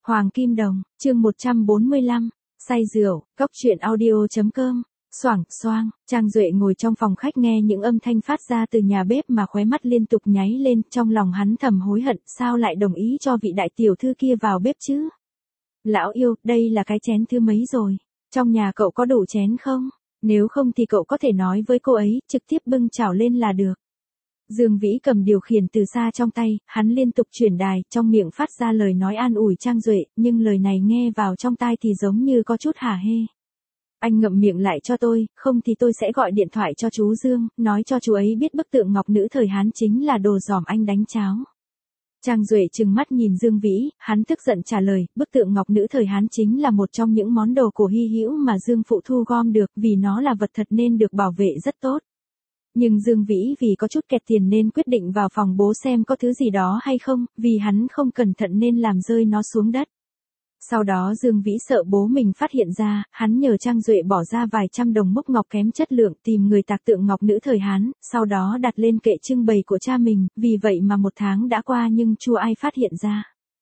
Hoàng Kim Đồng, chương 145, say rượu, cốc truyện audio.com, xoảng xoang, Trang Duệ ngồi trong phòng khách nghe những âm thanh phát ra từ nhà bếp mà khóe mắt liên tục nháy lên, trong lòng hắn thầm hối hận, sao lại đồng ý cho vị đại tiểu thư kia vào bếp chứ? Lão yêu, đây là cái chén thứ mấy rồi? Trong nhà cậu có đủ chén không? Nếu không thì cậu có thể nói với cô ấy, trực tiếp bưng chảo lên là được. Dương Vĩ cầm điều khiển từ xa trong tay, hắn liên tục chuyển đài, trong miệng phát ra lời nói an ủi Trang Duệ, nhưng lời này nghe vào trong tai thì giống như có chút hả hê. Anh ngậm miệng lại cho tôi, không thì tôi sẽ gọi điện thoại cho chú Dương, nói cho chú ấy biết bức tượng ngọc nữ thời Hán chính là đồ giòm anh đánh cháo. Trang Duệ trừng mắt nhìn Dương Vĩ, hắn tức giận trả lời, bức tượng ngọc nữ thời Hán chính là một trong những món đồ cổ hy hữu mà Dương Phụ thu gom được, vì nó là vật thật nên được bảo vệ rất tốt. Nhưng Dương Vĩ vì có chút kẹt tiền nên quyết định vào phòng bố xem có thứ gì đó hay không, vì hắn không cẩn thận nên làm rơi nó xuống đất. Sau đó Dương Vĩ sợ bố mình phát hiện ra, hắn nhờ Trang Duệ bỏ ra vài trăm đồng mốc ngọc kém chất lượng tìm người tạc tượng ngọc nữ thời Hán, sau đó đặt lên kệ trưng bày của cha mình, vì vậy mà 1 tháng đã qua nhưng chưa ai phát hiện ra.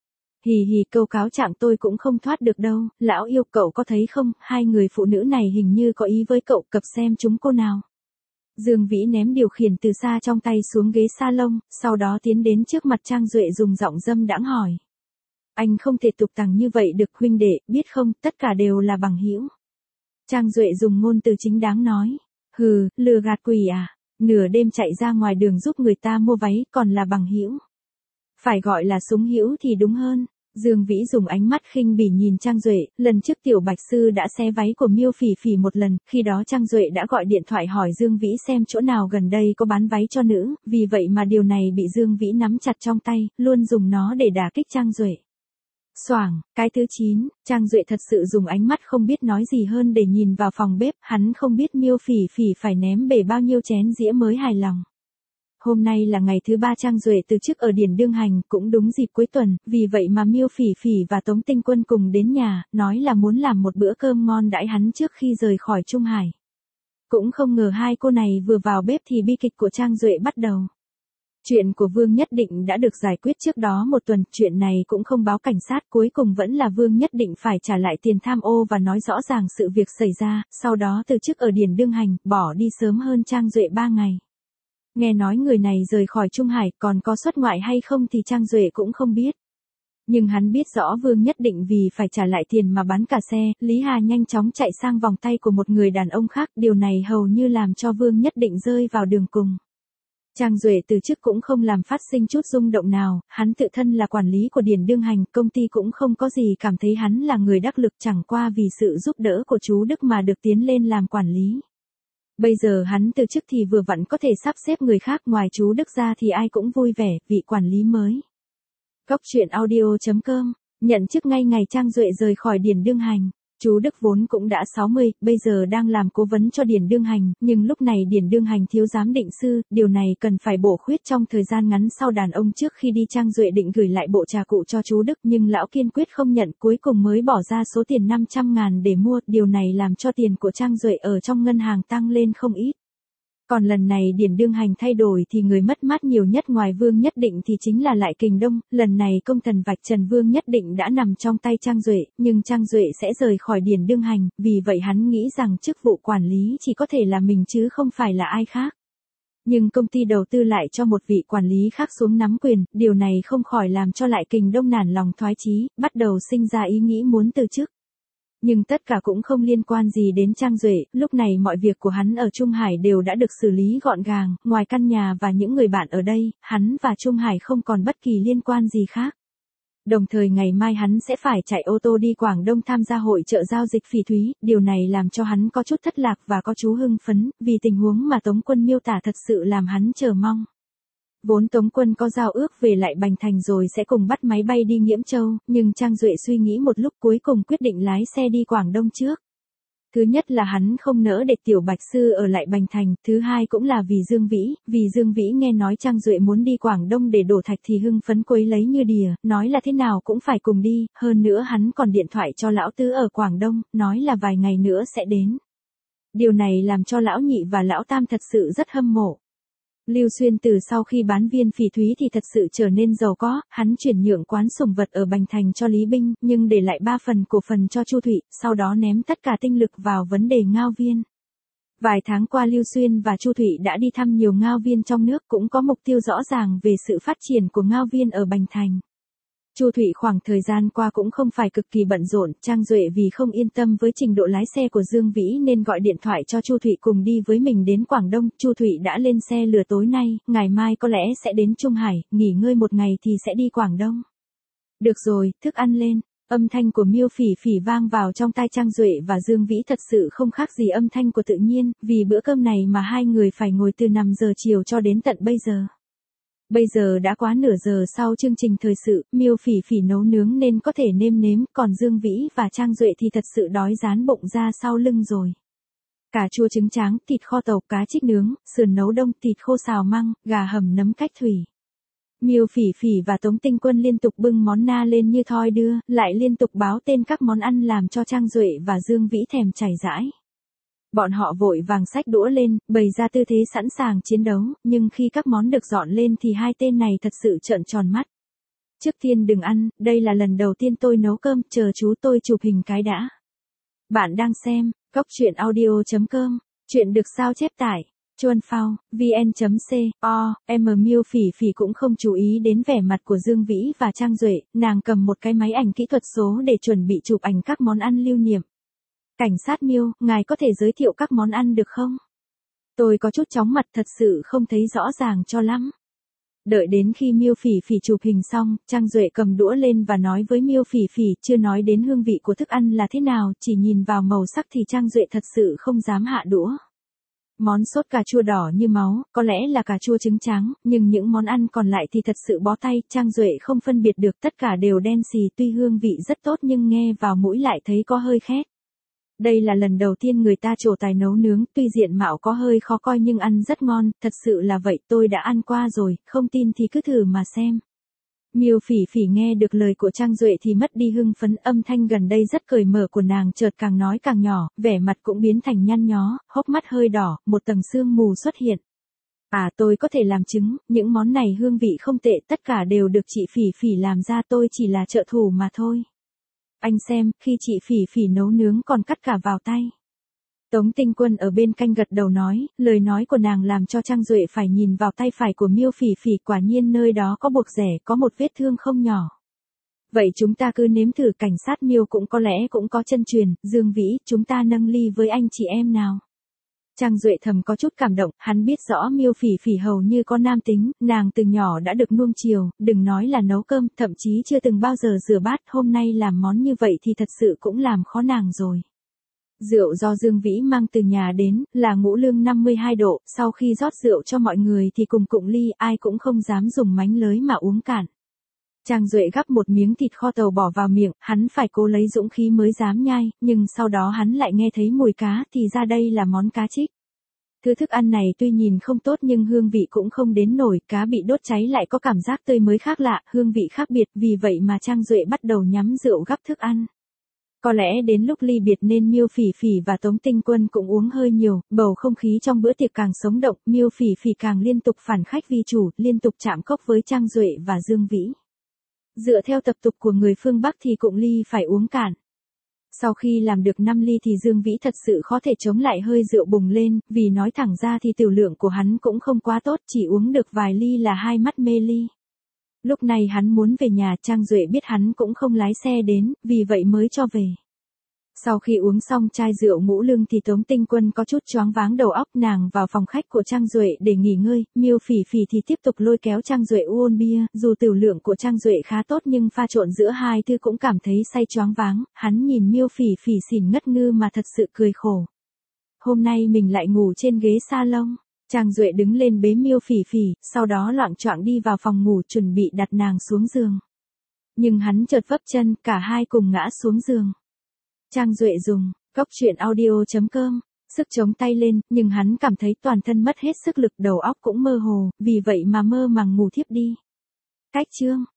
Hì hì, câu cáo trạng tôi cũng không thoát được đâu, lão yêu, cậu có thấy không, hai người phụ nữ này hình như có ý với cậu, cập xem chúng cô nào. Dương Vĩ ném điều khiển từ xa trong tay xuống ghế salon, sau đó tiến đến trước mặt Trang Duệ dùng giọng dâm đãng hỏi. Anh không thể tục tằng như vậy được huynh đệ, biết không, tất cả đều là bằng hữu. Trang Duệ dùng ngôn từ chính đáng nói. Hừ, lừa gạt quỷ à, nửa đêm chạy ra ngoài đường giúp người ta mua váy, còn là bằng hữu. Phải gọi là súng hữu thì đúng hơn. Dương Vĩ dùng ánh mắt khinh bỉ nhìn Trang Duệ, lần trước Tiểu Bạch Sư đã xé váy của Miêu Phỉ Phỉ một lần, khi đó Trang Duệ đã gọi điện thoại hỏi Dương Vĩ xem chỗ nào gần đây có bán váy cho nữ, vì vậy mà điều này bị Dương Vĩ nắm chặt trong tay, luôn dùng nó để đả kích Trang Duệ. Xoảng, cái thứ 9, Trang Duệ thật sự dùng ánh mắt không biết nói gì hơn để nhìn vào phòng bếp, hắn không biết Miêu Phỉ Phỉ phải ném bể bao nhiêu chén dĩa mới hài lòng. Hôm nay là ngày thứ 3 Trang Duệ từ chức ở Điển Đương Hành, cũng đúng dịp cuối tuần, vì vậy mà Miêu Phỉ Phỉ và Tống Tinh Quân cùng đến nhà, nói là muốn làm một bữa cơm ngon đãi hắn trước khi rời khỏi Trung Hải. Cũng không ngờ hai cô này vừa vào bếp thì bi kịch của Trang Duệ bắt đầu. Chuyện của Vương Nhất Định đã được giải quyết trước đó 1 tuần, chuyện này cũng không báo cảnh sát, cuối cùng vẫn là Vương Nhất Định phải trả lại tiền tham ô và nói rõ ràng sự việc xảy ra, sau đó từ chức ở Điển Đương Hành, bỏ đi sớm hơn Trang Duệ 3 ngày. Nghe nói người này rời khỏi Trung Hải, còn có xuất ngoại hay không thì Trang Duệ cũng không biết. Nhưng hắn biết rõ Vương Nhất Định vì phải trả lại tiền mà bán cả xe, Lý Hà nhanh chóng chạy sang vòng tay của một người đàn ông khác, điều này hầu như làm cho Vương Nhất Định rơi vào đường cùng. Trang Duệ từ chức cũng không làm phát sinh chút rung động nào, hắn tự thân là quản lý của Điển Đương Hành, công ty cũng không có gì cảm thấy hắn là người đắc lực, chẳng qua vì sự giúp đỡ của chú Đức mà được tiến lên làm quản lý. Bây giờ hắn từ chức thì vừa vặn có thể sắp xếp người khác, ngoài chú Đức ra thì ai cũng vui vẻ, vị quản lý mới. Cốc truyện audio.com, nhận chức ngay ngày Trang Duệ rời khỏi Điển Đương Hành. Chú Đức vốn cũng đã 60, bây giờ đang làm cố vấn cho Điển Đương Hành, nhưng lúc này Điển Đương Hành thiếu giám định sư, điều này cần phải bổ khuyết trong thời gian ngắn. Sau đàn ông trước khi đi Trang Duệ định gửi lại bộ trà cụ cho chú Đức, nhưng lão kiên quyết không nhận, cuối cùng mới bỏ ra số tiền 500.000 để mua, điều này làm cho tiền của Trang Duệ ở trong ngân hàng tăng lên không ít. Còn lần này Điển Đương Hành thay đổi thì người mất mát nhiều nhất ngoài Vương Nhất Định thì chính là Lại Kình Đông, lần này công thần vạch trần Vương Nhất Định đã nằm trong tay Trang Duệ, nhưng Trang Duệ sẽ rời khỏi Điển Đương Hành, vì vậy hắn nghĩ rằng chức vụ quản lý chỉ có thể là mình chứ không phải là ai khác. Nhưng công ty đầu tư lại cho một vị quản lý khác xuống nắm quyền, điều này không khỏi làm cho Lại Kình Đông nản lòng thoái chí, bắt đầu sinh ra ý nghĩ muốn từ chức. Nhưng tất cả cũng không liên quan gì đến Trang Duệ, lúc này mọi việc của hắn ở Trung Hải đều đã được xử lý gọn gàng, ngoài căn nhà và những người bạn ở đây, hắn và Trung Hải không còn bất kỳ liên quan gì khác. Đồng thời ngày mai hắn sẽ phải chạy ô tô đi Quảng Đông tham gia hội chợ giao dịch phỉ thúy, điều này làm cho hắn có chút thất lạc và có chú hưng phấn, vì tình huống mà Tống Quân miêu tả thật sự làm hắn chờ mong. Vốn Tống Quân có giao ước về lại Bành Thành rồi sẽ cùng bắt máy bay đi Nghiễm Châu, nhưng Trang Duệ suy nghĩ một lúc cuối cùng quyết định lái xe đi Quảng Đông trước. Thứ nhất là hắn không nỡ để Tiểu Bạch Sư ở lại Bành Thành, thứ hai cũng là vì Dương Vĩ nghe nói Trang Duệ muốn đi Quảng Đông để đổ thạch thì hưng phấn quấy lấy như đìa, nói là thế nào cũng phải cùng đi, hơn nữa hắn còn điện thoại cho lão tứ ở Quảng Đông, nói là vài ngày nữa sẽ đến. Điều này làm cho lão nhị và lão tam thật sự rất hâm mộ. Lưu Xuyên từ sau khi bán viên phỉ thúy thì thật sự trở nên giàu có, hắn chuyển nhượng quán sủng vật ở Bành Thành cho Lý Binh, nhưng để lại 3 phần cổ phần cho Chu Thụy, sau đó ném tất cả tinh lực vào vấn đề ngao viên. Vài tháng qua Lưu Xuyên và Chu Thụy đã đi thăm nhiều ngao viên trong nước, cũng có mục tiêu rõ ràng về sự phát triển của ngao viên ở Bành Thành. Chu Thụy khoảng thời gian qua cũng không phải cực kỳ bận rộn, Trang Duệ vì không yên tâm với trình độ lái xe của Dương Vĩ nên gọi điện thoại cho Chu Thụy cùng đi với mình đến Quảng Đông. Chu Thụy đã lên xe lửa tối nay, ngày mai có lẽ sẽ đến Trung Hải, nghỉ ngơi một ngày thì sẽ đi Quảng Đông. Được rồi, thức ăn lên. Âm thanh của Miêu Phỉ Phỉ vang vào trong tai Trang Duệ và Dương Vĩ thật sự không khác gì âm thanh của tự nhiên, vì bữa cơm này mà hai người phải ngồi từ 5 giờ chiều cho đến tận bây giờ. Bây giờ đã quá nửa giờ sau chương trình thời sự, Miêu Phỉ Phỉ nấu nướng nên có thể nêm nếm, còn Dương Vĩ và Trang Duệ thì thật sự đói rán bụng ra sau lưng rồi. Cà chua trứng tráng, thịt kho tàu, cá trích nướng, sườn nấu đông, thịt khô xào măng, gà hầm nấm cách thủy. Miêu Phỉ Phỉ và Tống Tinh Quân liên tục bưng món na lên như thoi đưa, lại liên tục báo tên các món ăn làm cho Trang Duệ và Dương Vĩ thèm chảy rãi. Bọn họ vội vàng xách đũa lên, bày ra tư thế sẵn sàng chiến đấu, nhưng khi các món được dọn lên thì hai tên này thật sự trợn tròn mắt. Trước tiên đừng ăn, đây là lần đầu tiên tôi nấu cơm, chờ chú tôi chụp hình cái đã. Bạn đang xem, coctruyện.audio.com, chuyện được sao chép tải, Chuan Phao, vn.co.m. Miêu Phỉ Phỉ cũng không chú ý đến vẻ mặt của Dương Vĩ và Trang Duệ, nàng cầm một cái máy ảnh kỹ thuật số để chuẩn bị chụp ảnh các món ăn lưu niệm. Cảnh sát Miêu, ngài có thể giới thiệu các món ăn được không? Tôi có chút chóng mặt thật sự không thấy rõ ràng cho lắm. Đợi đến khi Miêu Phỉ Phỉ chụp hình xong, Trang Duệ cầm đũa lên và nói với Miêu Phỉ Phỉ, chưa nói đến hương vị của thức ăn là thế nào, chỉ nhìn vào màu sắc thì Trang Duệ thật sự không dám hạ đũa. Món sốt cà chua đỏ như máu, có lẽ là cà chua trứng trắng, nhưng những món ăn còn lại thì thật sự bó tay, Trang Duệ không phân biệt được, tất cả đều đen xì, tuy hương vị rất tốt nhưng nghe vào mũi lại thấy có hơi khét. Đây là lần đầu tiên người ta trổ tài nấu nướng, tuy diện mạo có hơi khó coi nhưng ăn rất ngon, thật sự là vậy, tôi đã ăn qua rồi, không tin thì cứ thử mà xem. Miêu Phỉ Phỉ nghe được lời của Trang Duệ thì mất đi hưng phấn, âm thanh gần đây rất cởi mở của nàng chợt càng nói càng nhỏ, vẻ mặt cũng biến thành nhăn nhó, hốc mắt hơi đỏ, một tầng sương mù xuất hiện. À, tôi có thể làm chứng, những món này hương vị không tệ, tất cả đều được chị Phỉ Phỉ làm ra, tôi chỉ là trợ thủ mà thôi. Anh xem, khi chị Phỉ Phỉ nấu nướng còn cắt cả vào tay. Tống Tinh Quân ở bên cạnh gật đầu nói, lời nói của nàng làm cho Trang Duệ phải nhìn vào tay phải của Miêu Phỉ Phỉ, quả nhiên nơi đó có buộc rẻ, có một vết thương không nhỏ. Vậy chúng ta cứ nếm thử, cảnh sát Miêu cũng có lẽ cũng có chân truyền, Dương Vĩ, chúng ta nâng ly với anh chị em nào. Trang Duệ thầm có chút cảm động, hắn biết rõ Miêu Phỉ Phỉ hầu như có nam tính, nàng từ nhỏ đã được nuông chiều, đừng nói là nấu cơm, thậm chí chưa từng bao giờ rửa bát, hôm nay làm món như vậy thì thật sự cũng làm khó nàng rồi. Rượu do Dương Vĩ mang từ nhà đến, là ngũ lương 52 độ, sau khi rót rượu cho mọi người thì cùng cụng ly, ai cũng không dám dùng mánh lới mà uống cạn. Trang Duệ gắp một miếng thịt kho tàu bỏ vào miệng, hắn phải cố lấy dũng khí mới dám nhai, nhưng sau đó hắn lại nghe thấy mùi cá, thì ra đây là món cá trích. Thứ thức ăn này tuy nhìn không tốt nhưng hương vị cũng không đến nổi, cá bị đốt cháy lại có cảm giác tươi mới khác lạ, hương vị khác biệt, vì vậy mà Trang Duệ bắt đầu nhắm rượu gắp thức ăn. Có lẽ đến lúc ly biệt nên Miêu Phỉ Phỉ và Tống Tinh Quân cũng uống hơi nhiều, bầu không khí trong bữa tiệc càng sống động, Miêu Phỉ Phỉ càng liên tục phản khách vi chủ, liên tục chạm cốc với Trang Duệ và Dương Vĩ. Dựa theo tập tục của người phương Bắc thì cụng ly phải uống cạn. Sau khi làm được 5 ly thì Dương Vĩ thật sự khó thể chống lại hơi rượu bùng lên, vì nói thẳng ra thì tiểu lượng của hắn cũng không quá tốt, chỉ uống được vài ly là hai mắt mê ly. Lúc này hắn muốn về nhà, Trang Duệ biết hắn cũng không lái xe đến, vì vậy mới cho về. Sau khi uống xong chai rượu ngũ lương thì Tống Tinh Quân có chút choáng váng đầu óc, nàng vào phòng khách của Trang Duệ để nghỉ ngơi, Miêu Phỉ Phỉ thì tiếp tục lôi kéo Trang Duệ uống bia, dù tiểu lượng của Trang Duệ khá tốt nhưng pha trộn giữa hai thứ cũng cảm thấy say choáng váng, hắn nhìn Miêu Phỉ Phỉ xỉn ngất ngư mà thật sự cười khổ. Hôm nay mình lại ngủ trên ghế salon. Trang Duệ đứng lên bế Miêu Phỉ Phỉ, sau đó loạng choạng đi vào phòng ngủ chuẩn bị đặt nàng xuống giường. Nhưng hắn chợt vấp chân, cả hai cùng ngã xuống giường. Trang Duệ dùng coctruyện.audio.com sức chống tay lên, nhưng hắn cảm thấy toàn thân mất hết sức lực, đầu óc cũng mơ hồ, vì vậy mà mơ màng ngủ thiếp đi. Cách chương